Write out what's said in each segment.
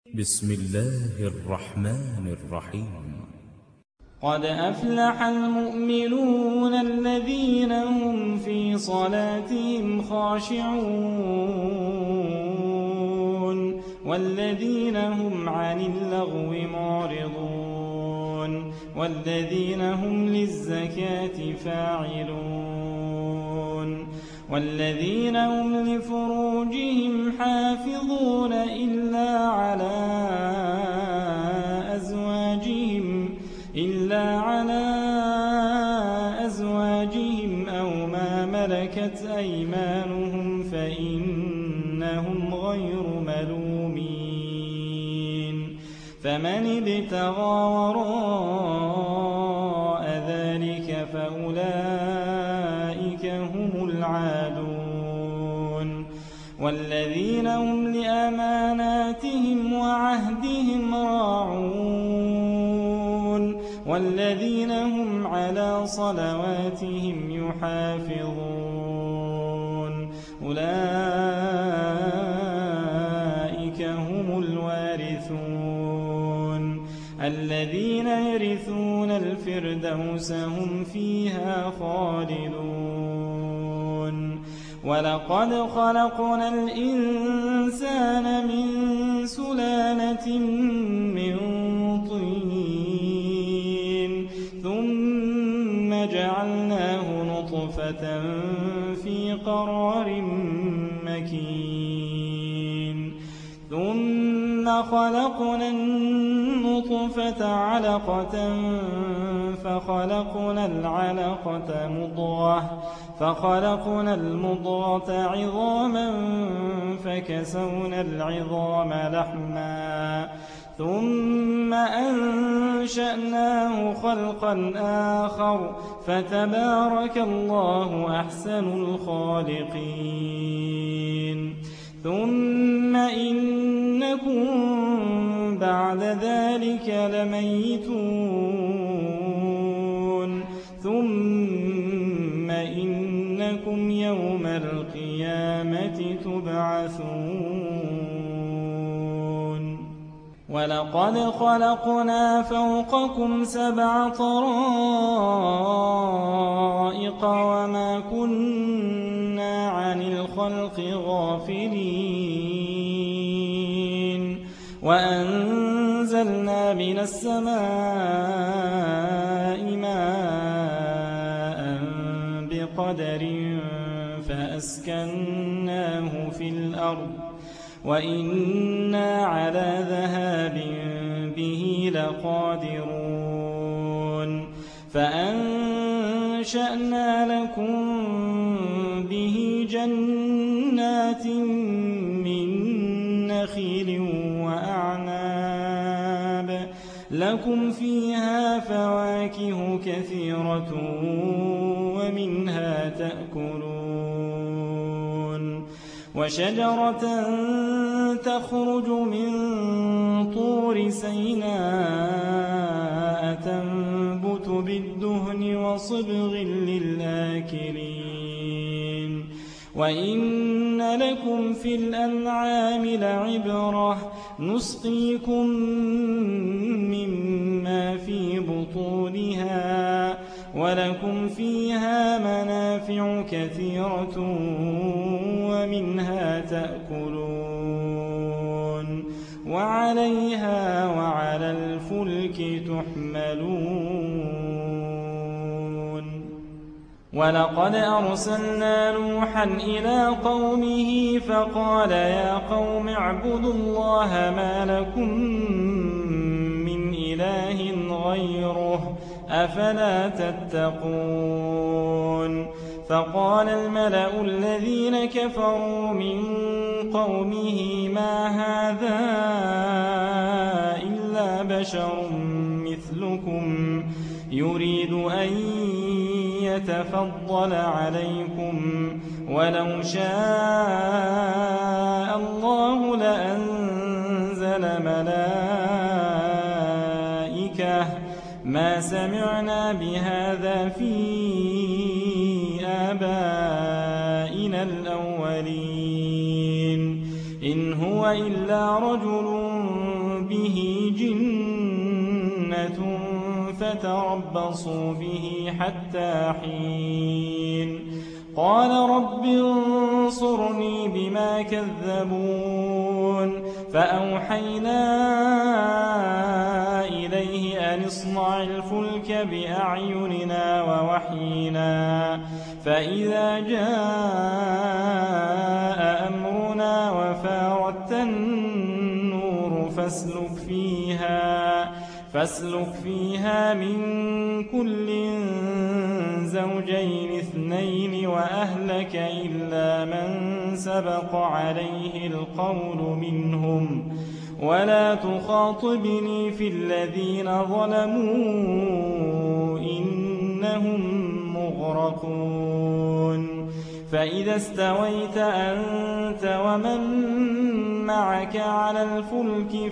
بسم الله الرحمن الرحيم. قد أفلح المؤمنون الذين هم في صلاتهم خاشعون والذين هم عن اللغو معرضون والذين هم للزكاة فاعلون والذين هم لفروجهم حافظون إلا على أزواجهم أو ما ملكت أيمانهم فإنهم غير ملومين فمن ابتغى وراء ذلك فأولئك هم العادون والذين هم لأماناتهم وعهدهم راعون والذين هم على صلواتهم يحافظون أولئك هم الوارثون الذين يرثون الفردوس هم فيها خالدون ولقد خلقنا الإنسان من سلالة من طين ثم جعلناه نطفة في قرار مكين ثم خلقنا النطفة علقة فخلقنا المضغة عظاما فكسونا العظام لحما ثم أنشأناه خلقا آخر فتبارك الله أحسن الخالقين ثم إنكم بعد ذلك لميتون ثم إنكم يوم القيامة تبعثون ولقد خلقنا فوقكم 7 طرائق وما كنا عن الخلق غافلين وأنزلنا من السماء ماء بقدر فأسكناه في الأرض وإنا على ذهاب به لقادرون فأنشأنا لكم به جنات من نخيل وأعناب لكم فيها فواكه كثيرة ومنها تأكلون وشجرة تخرج من طور سيناء تنبت بالدهن وصبغ للآكلين وإن لكم في الأنعام لعبرة نسقيكم مما في بطونها ولكم فيها منافع كثيرة ومنها تأكلون وعليها وعلى الفلك تحملون ولقد أرسلنا نوحا إلى قومه فقال يا قوم اعبدوا الله ما لكم من إله غيره أفلا تتقون فقال الملأ الذين كفروا من قومه ما هذا إلا بشر مثلكم يريد أن يتفضل عليكم ولو شاء الله لأنزل ملائكة ما سمعنا بهذا في آبائنا الأولين إن هو إلا رجل فتربصوا به حتى حين قال رب انصرني بما كذبون فأوحينا إليه أن اصنع الفلك بأعيننا ووحينا فإذا جاء أمرنا وفارت النور فاسلك فيها من كل زوجين اثنين وأهلك إلا من سبق عليه القول منهم ولا تخاطبني في الذين ظلموا إنهم مغرقون فإذا استويت أنت ومن معك على الفلك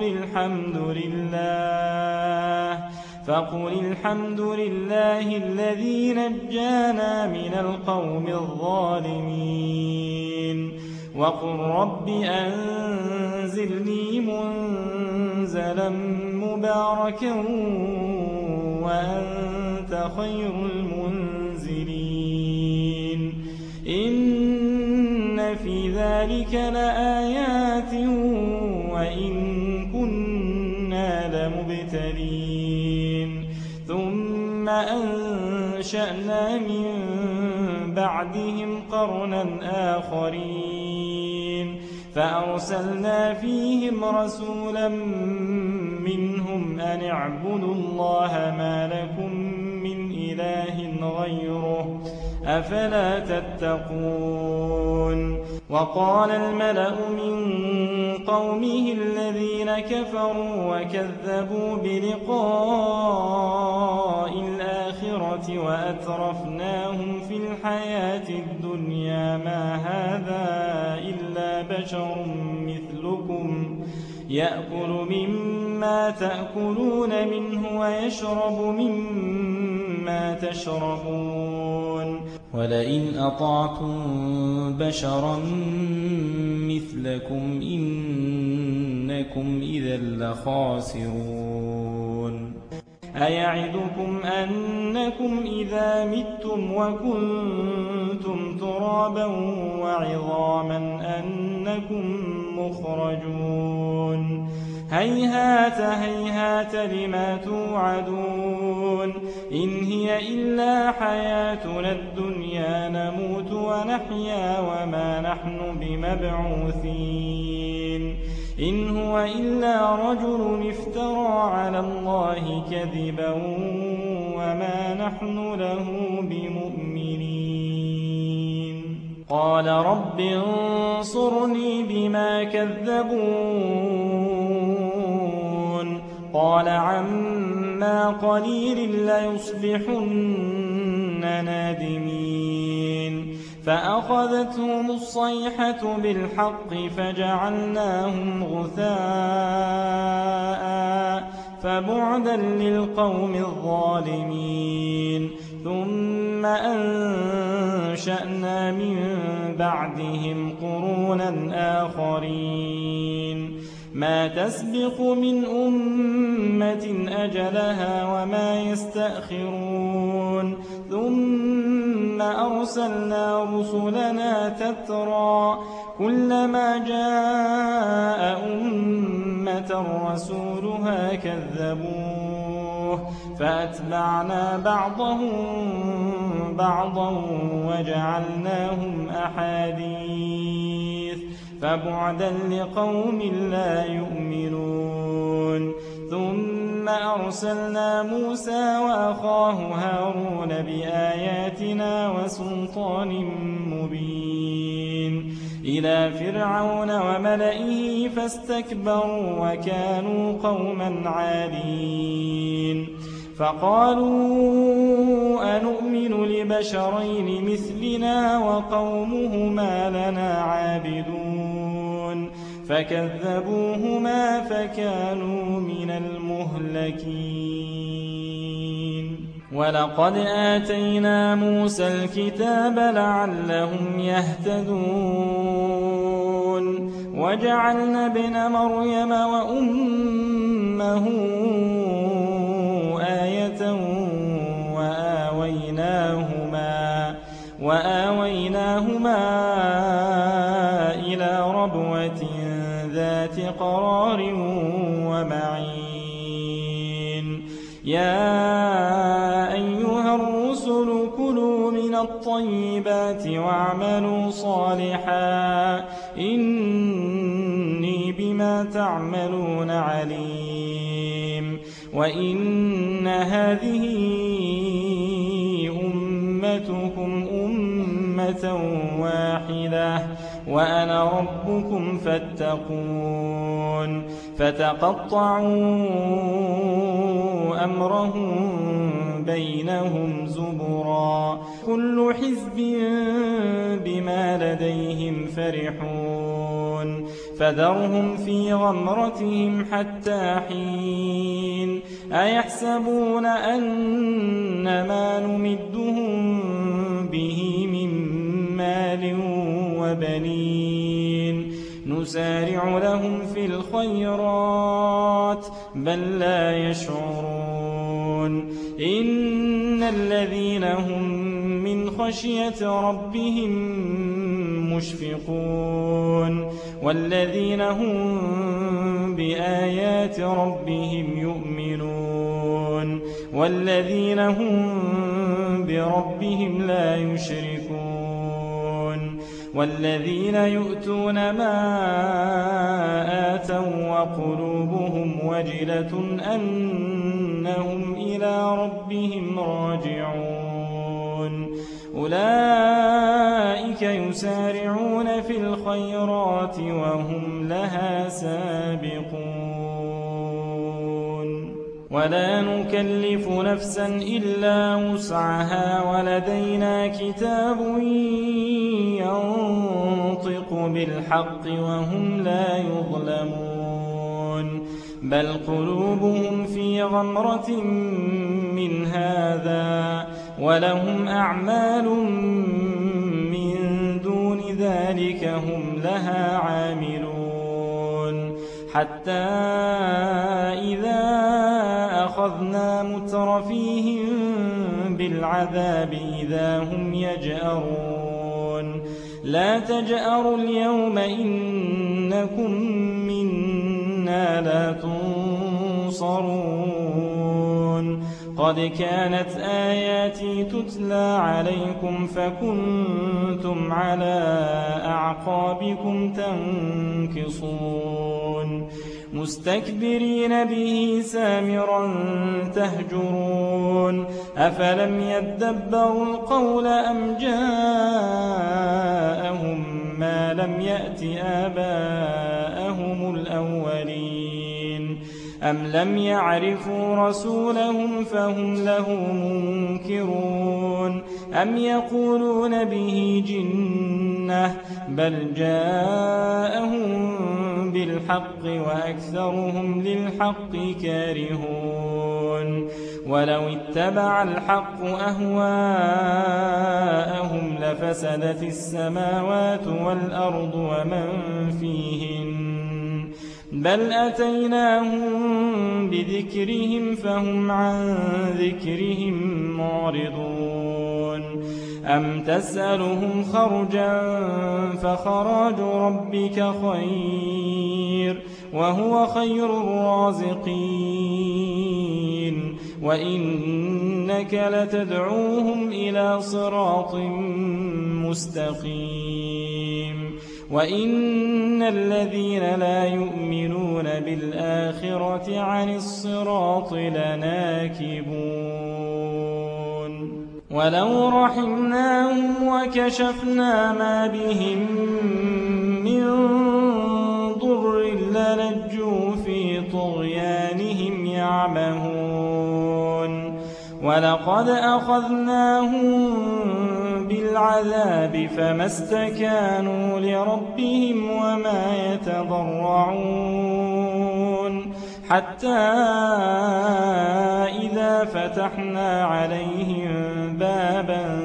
فقل الحمد لله الذي نجانا من القوم الظالمين وقل رب أنزلني منزلا مباركا وأنت خير المنزلين إن في ذلك لآيات وإن كنا لمبتلين ثم أنشأنا من بعدهم قرنا آخرين فأرسلنا فيهم رسولا منهم أن اعبدوا الله ما لكم من إله غيره أفلا تتقون وقال الملأ من قومه الذين كفروا وكذبوا بلقاء الآخرة وأترفناهم في الحياة الدنيا ما هذا إلا بشر مثلكم يأكل مما تأكلون منه ويشرب مما تشربون ولئن أطعتم بشرا مثلكم إنكم إذا لخاسرون أيعدكم أنكم إذا متم وكنتم ترابا وعظاما أنكم مخرجون هيهات هيهات لما توعدون إن هي إلا حياتنا الدنيا نموت ونحيا وما نحن بمبعوثين إن هو إلا رجل افترى على الله كذبا وما نحن له بمؤمنين قال رب انصرني بما كذبون قال عما قليل ليصبحن نادمين فأخذتهم الصيحة بالحق فجعلناهم غثاء فبعدا للقوم الظالمين ثم أنشأنا من بعدهم قرونا آخرين ما تسبق من أمة أجلها وما يستأخرون ثم أرسلنا رسلنا تترى كلما جاء أمة رسولها كذبوه فأتبعنا بعضهم بعضا وجعلناهم أحاديث فبعدا لقوم لا يؤمنون ثم أرسلنا موسى وأخاه هارون بآياتنا وسلطان مبين إلى فرعون وملئه فاستكبروا وكانوا قوما عالين فقالوا أنؤمن لبشرين مثلنا وقومهما لنا عابدون فكذبوهما فكانوا من المهلكين ولقد آتينا موسى الكتاب لعلهم يهتدون وجعلنا ابن مريم وأمه آية قرار ومعين يا أيها الرسل كلوا من الطيبات واعملوا صالحا إني بما تعملون عليم وإن هذه أمتكم أمة واحدة وأنا ربكم فاتقون فتقطعوا أمرهم بينهم زبرا كل حزب بما لديهم فرحون فذرهم في غمرتهم حتى حين أيحسبون أن ما نمدهم به من مال وبنين نسارع لهم في الخيرات بل لا يشعرون إن الذين هم من خشية ربهم مشفقون والذين هم بآيات ربهم يؤمنون والذين هم بربهم لا يشركون والذين يؤتون ما آتوا وقلوبهم وجلة أنهم إلى ربهم راجعون أولئك يسارعون في الخيرات وهم لها سابقون ولا نكلف نفسا إلا وسعها ولدينا كتاب ينطق بالحق وهم لا يظلمون بل قلوبهم في غمرة من هذا ولهم أعمال من دون ذلك هم لها عاملون حتى إذا أخذنا مترفيهم بالعذاب إذا هم يجأرون لا تجأروا اليوم إنكم منا لا تنصرون قد كانت آياتي تتلى عليكم فكنتم على أعقابكم تنكصون مستكبرين به سامرا تهجرون أفلم يدبروا القول أم جاءهم ما لم يأت آباءهم الأولين أم لم يعرفوا رسولهم فهم له منكرون أم يقولون به جنة بل جاءهم بالحق وأكثرهم للحق كارهون ولو اتبع الحق أهواءهم لفسدت السماوات والأرض ومن فيهن بل أتيناهم بذكرهم فهم عن ذكرهم معرضون أم تسألهم خرجا فخراج ربك خير وهو خير الرازقين وإنك لتدعوهم إلى صراط مستقيم وإن الذين لا يؤمنون بالآخرة عن الصراط لناكبون ولو رحمناهم وكشفنا ما بهم من ضر للجوا في طغيانهم يعمهون ولقد أخذناهم بالعذاب فما استكانوا لربهم وما يتضرعون حتى إذا فتحنا عليهم بابا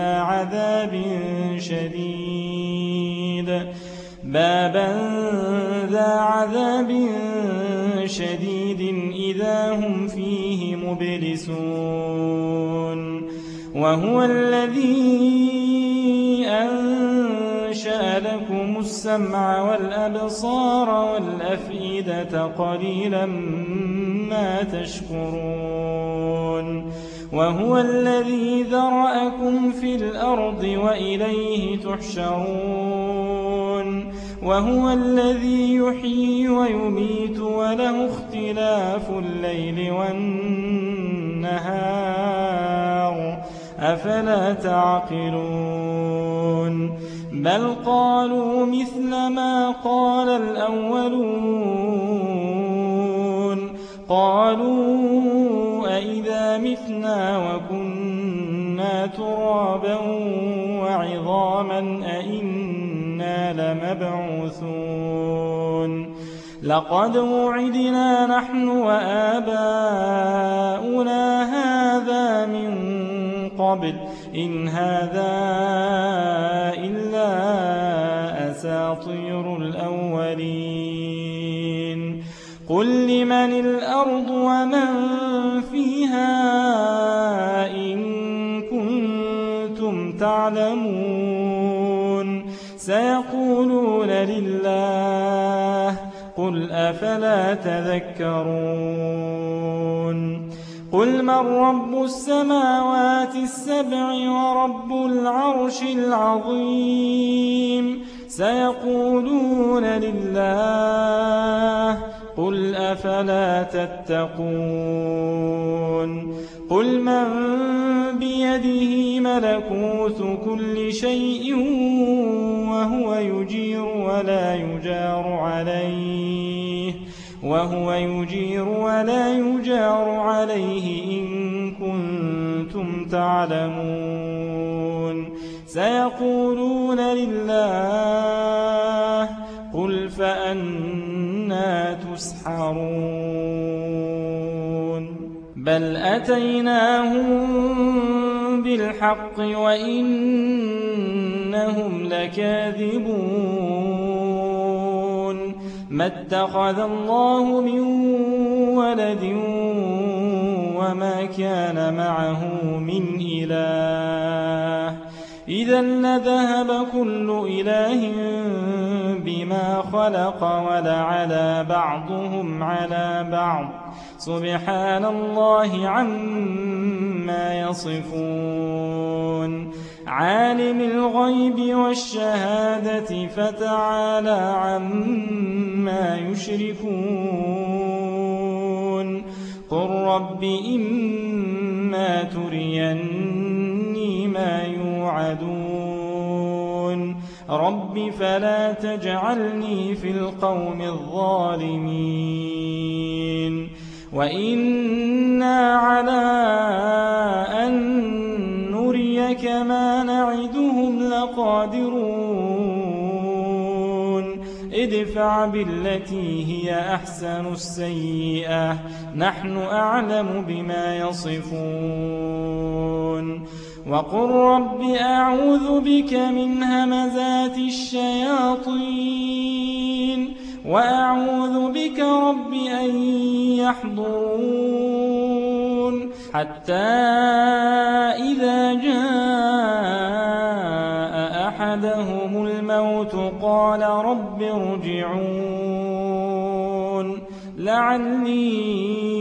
ذا عذاب شديد إذا هم فيه مبلسون وهو الذي أنشأ لكم السمع والأبصار والأفئدة قليلا ما تشكرون وهو الذي ذرأكم في الأرض وإليه تحشرون وهو الذي يحيي ويميت وله اختلاف الليل والنهار أفلا تعقلون بل قالوا مثل ما قال الأولون قالوا أئذا متنا وكنا ترابا وعظاما أئنا لمبعوثون لقد وعدنا نحن وآباؤنا هذا من قبل إن هذا إلا أساطير الأولين قل لمن الأرض ومن فيها إن كنتم تعلمون سيقولون لله قل أفلا تذكرون قل من رب السماوات السبع ورب العرش العظيم سيقولون لله قل أفلا تتقون قل من بيده ملكوت كل شيء وهو يجير ولا يجار عليه إن كنتم تعلمون سيقولون لله قل فأنى تسحرون بل أتيناهم بالحق وإنهم لكاذبون ما اتخذ الله من ولد وما كان معه من إله إذا لذهب كل إله بما خلق ولعلى بعضهم على بعض سبحان الله عما يصفون عالم الغيب والشهادة فتعالى عما يشركون قل رب إما تريني ما يوعدون رب فلا تجعلني في القوم الظالمين وإنا على أن نريك ما نعدهم لقادرون ادفع بالتي هي أحسن السيئة نحن أعلم بما يصفون وقل رب أعوذ بك من همزات الشياطين وأعوذ بك رب أن يحضرون حتى إذا جاء أحدهم الموت قال رب ارجعون لعلي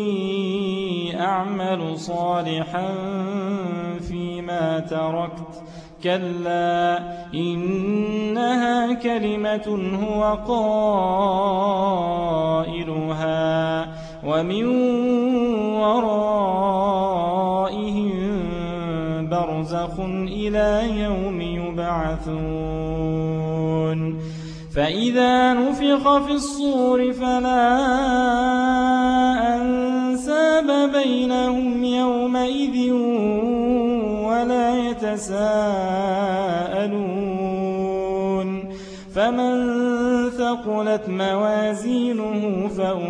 أعمل صالحا فيما تركت كلا إنها كلمة هو قائلها ومن ورائهم برزخ إلى يوم يبعثون فإذا نفخ في الصور فلا أنساب بينهم يومئذ ولا يتساءلون فمن ثقلت موازينه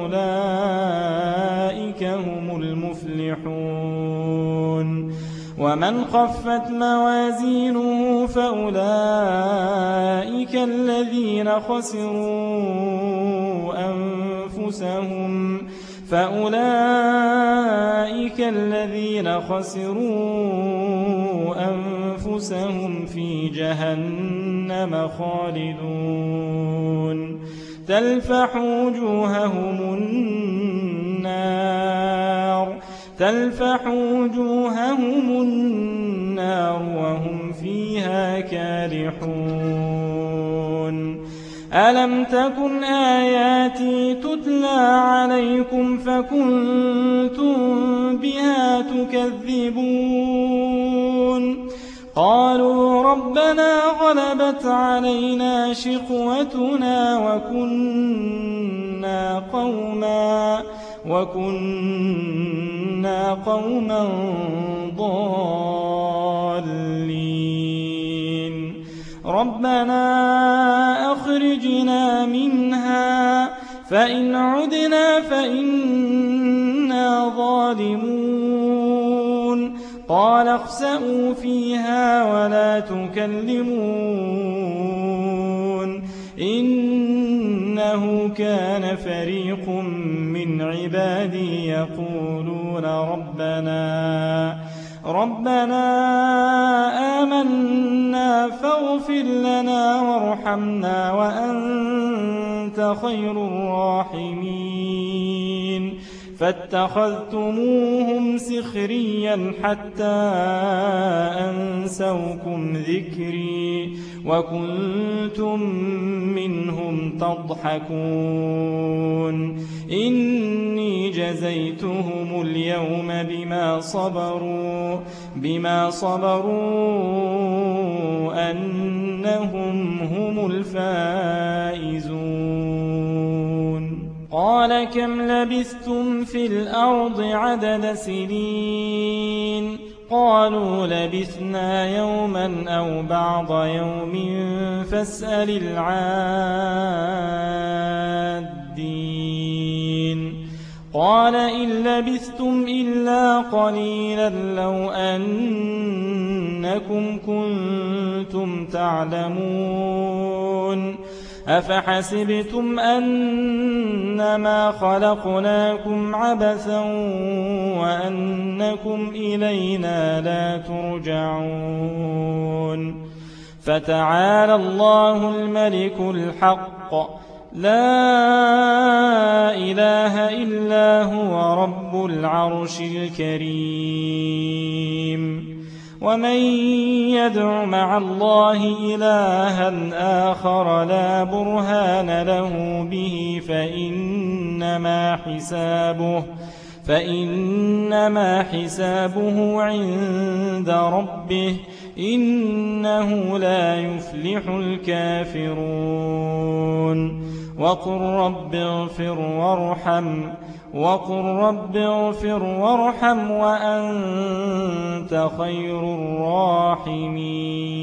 فأولئك هم المفلحون ومن خفت موازينه فأولئك الذين خسروا أنفسهم في جهنم جهنم خالدون تلفح وجوههم النار وهم فيها كالحون ألم تكن آياتي تتلى عليكم فكنتم بها تكذبون قالوا ربنا غلبت علينا شقوتنا وكنا قوما ضالين ربنا أخرجنا منها فإن عدنا فإنا ظالمون قال اخسئوا فيها ولا تكلمون إنه كان فريق من عبادي يقولون ربنا آمنا فاغفر لنا وارحمنا وأنت خير الراحمين فاتخذتموهم سخريا حتى أنسوكم ذكري وكنتم منهم تضحكون إني جزيتهم اليوم بما صبروا أنهم هم الفائزون قال كم لبثتم في الأرض عدد سنين قالوا لبثنا يوما أو بعض يوم فاسأل العادين قال إن لبثتم إلا قليلا لو أنكم كنتم تعلمون أفحسبتم أنما خلقناكم عبثا وأنكم إلينا لا ترجعون فتعالى الله الملك الحق لا إله إلا هو رب العرش الكريم ومن يدع مع الله إلها آخر لا برهان له به فإنما حسابه عند ربه إنه لا يفلح الكافرون وقل رب اغفر وارحم وأنت خير الراحمين